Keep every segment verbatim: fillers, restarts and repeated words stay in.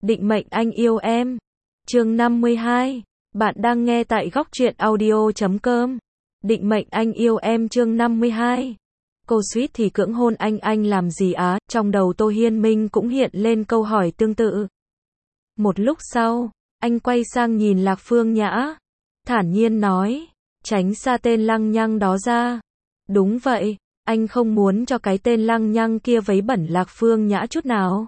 Định mệnh anh yêu em. Chương năm mươi hai. Bạn đang nghe tại góc truyện audio chấm com. Định mệnh anh yêu em chương năm mươi hai. Cô suýt thì cưỡng hôn anh anh làm gì á? Trong đầu Tô Hiên Minh cũng hiện lên câu hỏi tương tự. Một lúc sau, anh quay sang nhìn Lạc Phương Nhã, thản nhiên nói, tránh xa tên lăng nhăng đó ra. Đúng vậy, anh không muốn cho cái tên lăng nhăng kia vấy bẩn Lạc Phương Nhã chút nào.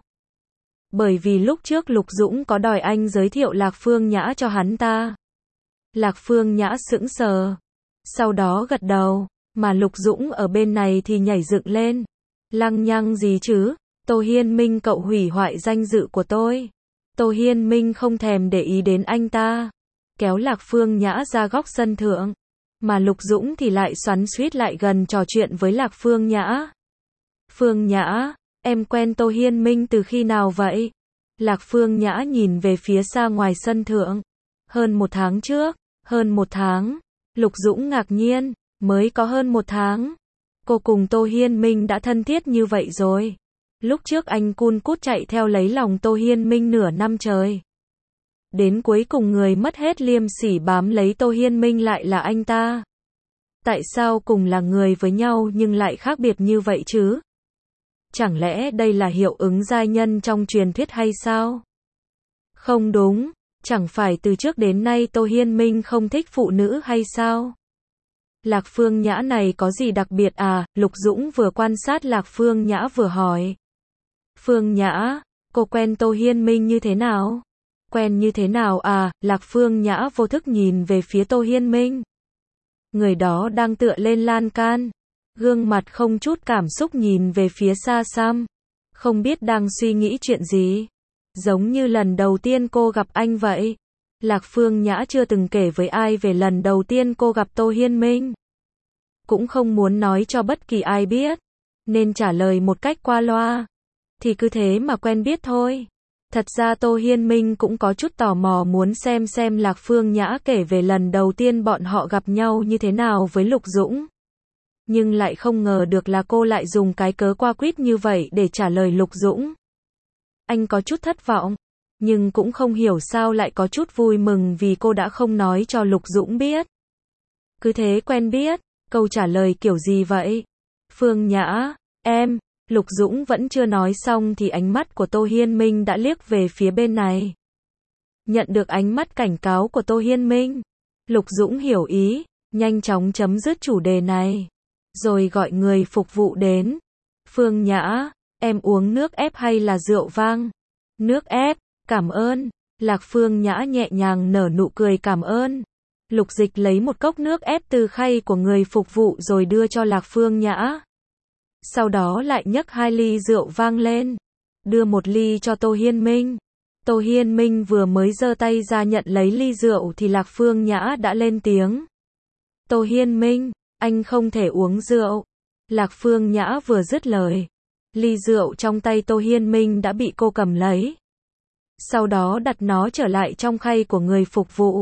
Bởi vì lúc trước Lục Dũng có đòi anh giới thiệu Lạc Phương Nhã cho hắn ta. Lạc Phương Nhã sững sờ, sau đó gật đầu, mà Lục Dũng ở bên này thì nhảy dựng lên. Lăng nhăng gì chứ? Tô Hiên Minh cậu hủy hoại danh dự của tôi. Tô Hiên Minh không thèm để ý đến anh ta, kéo Lạc Phương Nhã ra góc sân thượng, mà Lục Dũng thì lại xoắn xuýt lại gần trò chuyện với Lạc Phương Nhã. Phương Nhã, em quen Tô Hiên Minh từ khi nào vậy? Lạc Phương Nhã nhìn về phía xa ngoài sân thượng. Hơn một tháng trước. Hơn một tháng. Lục Dũng ngạc nhiên, mới có hơn một tháng. Cô cùng Tô Hiên Minh đã thân thiết như vậy rồi. Lúc trước anh cun cút chạy theo lấy lòng Tô Hiên Minh nửa năm trời. Đến cuối cùng người mất hết liêm sỉ bám lấy Tô Hiên Minh lại là anh ta. Tại sao cùng là người với nhau nhưng lại khác biệt như vậy chứ? Chẳng lẽ đây là hiệu ứng giai nhân trong truyền thuyết hay sao? Không đúng, chẳng phải từ trước đến nay Tô Hiên Minh không thích phụ nữ hay sao? Lạc Phương Nhã này có gì đặc biệt à? Lục Dũng vừa quan sát Lạc Phương Nhã vừa hỏi. Phương Nhã, cô quen Tô Hiên Minh như thế nào? Quen như thế nào à? Lạc Phương Nhã vô thức nhìn về phía Tô Hiên Minh. Người đó đang tựa lên lan can, gương mặt không chút cảm xúc nhìn về phía xa xăm, không biết đang suy nghĩ chuyện gì. Giống như lần đầu tiên cô gặp anh vậy. Lạc Phương Nhã chưa từng kể với ai về lần đầu tiên cô gặp Tô Hiên Minh. Cũng không muốn nói cho bất kỳ ai biết, nên trả lời một cách qua loa. Thì cứ thế mà quen biết thôi. Thật ra Tô Hiên Minh cũng có chút tò mò muốn xem xem Lạc Phương Nhã kể về lần đầu tiên bọn họ gặp nhau như thế nào với Lục Dũng. Nhưng lại không ngờ được là cô lại dùng cái cớ qua quýt như vậy để trả lời Lục Dũng. Anh có chút thất vọng, nhưng cũng không hiểu sao lại có chút vui mừng vì cô đã không nói cho Lục Dũng biết. Cứ thế quen biết, câu trả lời kiểu gì vậy? Phương Nhã, em, Lục Dũng vẫn chưa nói xong thì ánh mắt của Tô Hiên Minh đã liếc về phía bên này. Nhận được ánh mắt cảnh cáo của Tô Hiên Minh, Lục Dũng hiểu ý, nhanh chóng chấm dứt chủ đề này, rồi gọi người phục vụ đến. Phương Nhã, em uống nước ép hay là rượu vang? Nước ép, cảm ơn. Lạc Phương Nhã nhẹ nhàng nở nụ cười cảm ơn. Lục Dịch lấy một cốc nước ép từ khay của người phục vụ rồi đưa cho Lạc Phương Nhã. Sau đó lại nhấc hai ly rượu vang lên, đưa một ly cho Tô Hiên Minh. Tô Hiên Minh vừa mới giơ tay ra nhận lấy ly rượu thì Lạc Phương Nhã đã lên tiếng. Tô Hiên Minh, anh không thể uống rượu. Lạc Phương Nhã vừa dứt lời, ly rượu trong tay Tô Hiên Minh đã bị cô cầm lấy. Sau đó đặt nó trở lại trong khay của người phục vụ.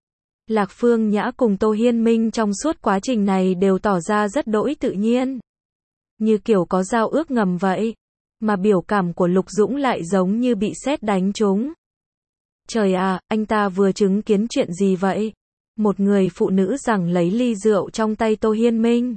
Lạc Phương Nhã cùng Tô Hiên Minh trong suốt quá trình này đều tỏ ra rất đỗi tự nhiên, như kiểu có giao ước ngầm vậy. Mà biểu cảm của Lục Dũng lại giống như bị sét đánh trúng. Trời à, anh ta vừa chứng kiến chuyện gì vậy? Một người phụ nữ giằng lấy ly rượu trong tay Tô Hiên Minh.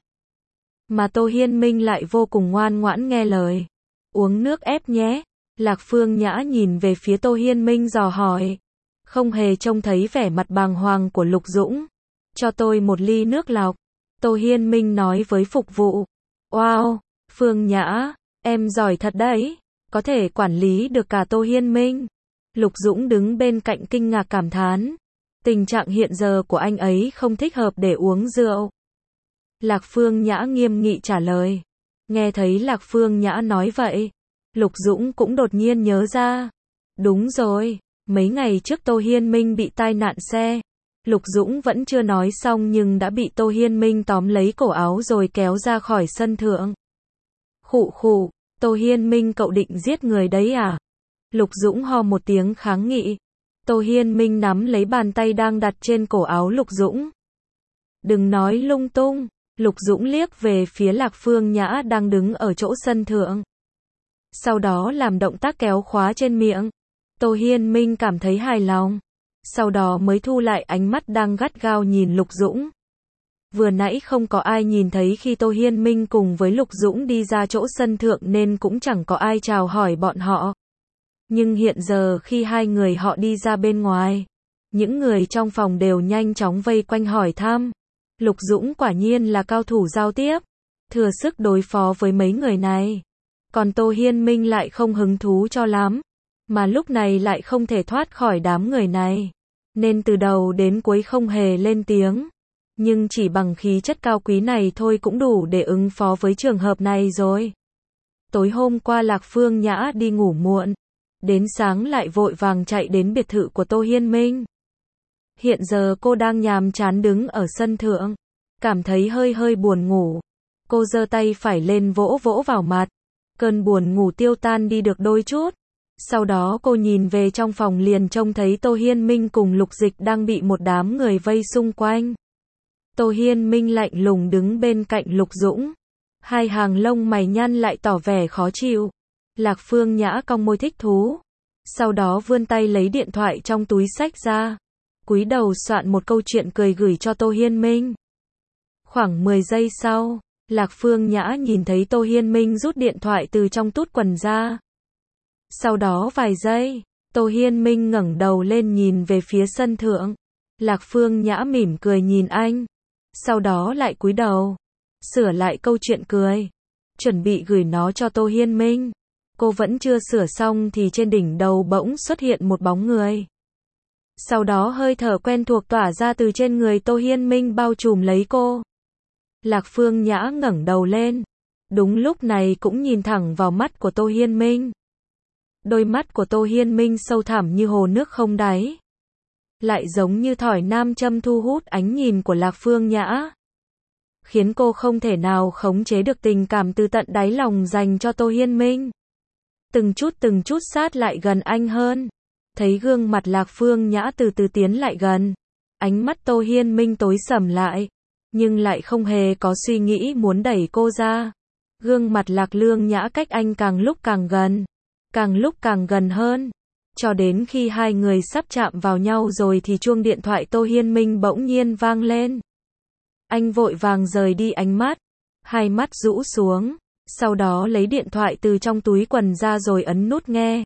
Mà Tô Hiên Minh lại vô cùng ngoan ngoãn nghe lời. Uống nước ép nhé. Lạc Phương Nhã nhìn về phía Tô Hiên Minh dò hỏi. Không hề trông thấy vẻ mặt bàng hoàng của Lục Dũng. Cho tôi một ly nước lọc. Tô Hiên Minh nói với phục vụ. Wow, Phương Nhã, em giỏi thật đấy. Có thể quản lý được cả Tô Hiên Minh. Lục Dũng đứng bên cạnh kinh ngạc cảm thán. Tình trạng hiện giờ của anh ấy không thích hợp để uống rượu. Lạc Phương Nhã nghiêm nghị trả lời. Nghe thấy Lạc Phương Nhã nói vậy, Lục Dũng cũng đột nhiên nhớ ra. Đúng rồi, mấy ngày trước Tô Hiên Minh bị tai nạn xe. Lục Dũng vẫn chưa nói xong nhưng đã bị Tô Hiên Minh tóm lấy cổ áo rồi kéo ra khỏi sân thượng. Khụ khụ, Tô Hiên Minh cậu định giết người đấy à? Lục Dũng ho một tiếng kháng nghị. Tô Hiên Minh nắm lấy bàn tay đang đặt trên cổ áo Lục Dũng. Đừng nói lung tung. Lục Dũng liếc về phía Lạc Phương Nhã đang đứng ở chỗ sân thượng. Sau đó làm động tác kéo khóa trên miệng. Tô Hiên Minh cảm thấy hài lòng. Sau đó mới thu lại ánh mắt đang gắt gao nhìn Lục Dũng. Vừa nãy không có ai nhìn thấy khi Tô Hiên Minh cùng với Lục Dũng đi ra chỗ sân thượng nên cũng chẳng có ai chào hỏi bọn họ. Nhưng hiện giờ khi hai người họ đi ra bên ngoài, những người trong phòng đều nhanh chóng vây quanh hỏi thăm. Lục Dũng quả nhiên là cao thủ giao tiếp, thừa sức đối phó với mấy người này. Còn Tô Hiên Minh lại không hứng thú cho lắm, mà lúc này lại không thể thoát khỏi đám người này, nên từ đầu đến cuối không hề lên tiếng. Nhưng chỉ bằng khí chất cao quý này thôi cũng đủ để ứng phó với trường hợp này rồi. Tối hôm qua Lạc Phương Nhã đi ngủ muộn, đến sáng lại vội vàng chạy đến biệt thự của Tô Hiên Minh. Hiện giờ cô đang nhàm chán đứng ở sân thượng, cảm thấy hơi hơi buồn ngủ. Cô giơ tay phải lên vỗ vỗ vào mặt, cơn buồn ngủ tiêu tan đi được đôi chút. Sau đó cô nhìn về trong phòng liền trông thấy Tô Hiên Minh cùng Lục Dịch đang bị một đám người vây xung quanh. Tô Hiên Minh lạnh lùng đứng bên cạnh Lục Dũng, hai hàng lông mày nhăn lại tỏ vẻ khó chịu. Lạc Phương Nhã cong môi thích thú, sau đó vươn tay lấy điện thoại trong túi xách ra, cúi đầu soạn một câu chuyện cười gửi cho Tô Hiên Minh. Khoảng mười giây sau, Lạc Phương Nhã nhìn thấy Tô Hiên Minh rút điện thoại từ trong tút quần ra. Sau đó vài giây, Tô Hiên Minh ngẩng đầu lên nhìn về phía sân thượng. Lạc Phương Nhã mỉm cười nhìn anh, sau đó lại cúi đầu, sửa lại câu chuyện cười, chuẩn bị gửi nó cho Tô Hiên Minh. Cô vẫn chưa sửa xong thì trên đỉnh đầu bỗng xuất hiện một bóng người. Sau đó hơi thở quen thuộc tỏa ra từ trên người Tô Hiên Minh bao trùm lấy cô. Lạc Phương Nhã ngẩng đầu lên, đúng lúc này cũng nhìn thẳng vào mắt của Tô Hiên Minh. Đôi mắt của Tô Hiên Minh sâu thẳm như hồ nước không đáy, lại giống như thỏi nam châm thu hút ánh nhìn của Lạc Phương Nhã, khiến cô không thể nào khống chế được tình cảm từ tận đáy lòng dành cho Tô Hiên Minh. Từng chút từng chút sát lại gần anh hơn, thấy gương mặt Lạc Phương Nhã từ từ tiến lại gần, ánh mắt Tô Hiên Minh tối sầm lại, nhưng lại không hề có suy nghĩ muốn đẩy cô ra. Gương mặt Lạc Lương Nhã cách anh càng lúc càng gần, càng lúc càng gần hơn, cho đến khi hai người sắp chạm vào nhau rồi thì chuông điện thoại Tô Hiên Minh bỗng nhiên vang lên. Anh vội vàng rời đi ánh mắt, hai mắt rũ xuống, sau đó lấy điện thoại từ trong túi quần ra rồi ấn nút nghe.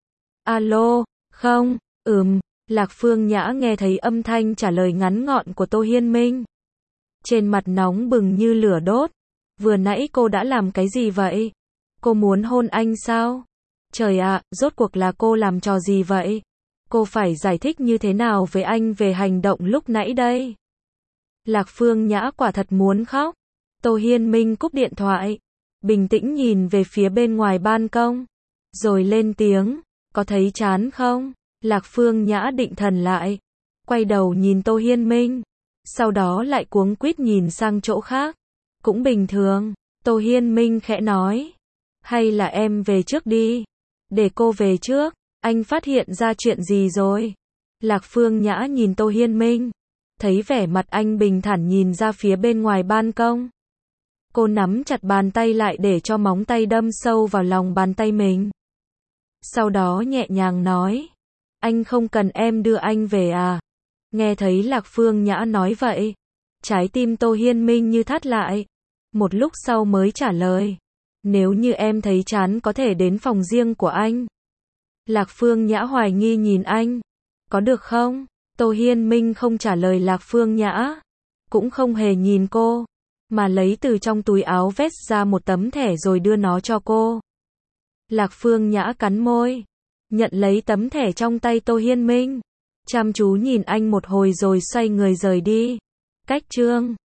Alo, không, ừm, Lạc Phương Nhã nghe thấy âm thanh trả lời ngắn gọn của Tô Hiên Minh. Trên mặt nóng bừng như lửa đốt. Vừa nãy cô đã làm cái gì vậy? Cô muốn hôn anh sao? Trời ạ, rốt cuộc là cô làm trò gì vậy? Cô phải giải thích như thế nào với anh về hành động lúc nãy đây? Lạc Phương Nhã quả thật muốn khóc. Tô Hiên Minh cúp điện thoại, bình tĩnh nhìn về phía bên ngoài ban công, rồi lên tiếng, có thấy chán không? Lạc Phương Nhã định thần lại, quay đầu nhìn Tô Hiên Minh, sau đó lại cuống quýt nhìn sang chỗ khác. Cũng bình thường, Tô Hiên Minh khẽ nói, hay là em về trước đi, để cô về trước, anh phát hiện ra chuyện gì rồi? Lạc Phương Nhã nhìn Tô Hiên Minh, thấy vẻ mặt anh bình thản nhìn ra phía bên ngoài ban công. Cô nắm chặt bàn tay lại để cho móng tay đâm sâu vào lòng bàn tay mình. Sau đó nhẹ nhàng nói, anh không cần em đưa anh về à? Nghe thấy Lạc Phương Nhã nói vậy, trái tim Tô Hiên Minh như thắt lại, một lúc sau mới trả lời, nếu như em thấy chán có thể đến phòng riêng của anh. Lạc Phương Nhã hoài nghi nhìn anh, có được không? Tô Hiên Minh không trả lời Lạc Phương Nhã, cũng không hề nhìn cô, mà lấy từ trong túi áo vest ra một tấm thẻ rồi đưa nó cho cô. Lạc Phương Nhã cắn môi, nhận lấy tấm thẻ trong tay Tô Hiên Minh, chăm chú nhìn anh một hồi rồi xoay người rời đi. Cách chương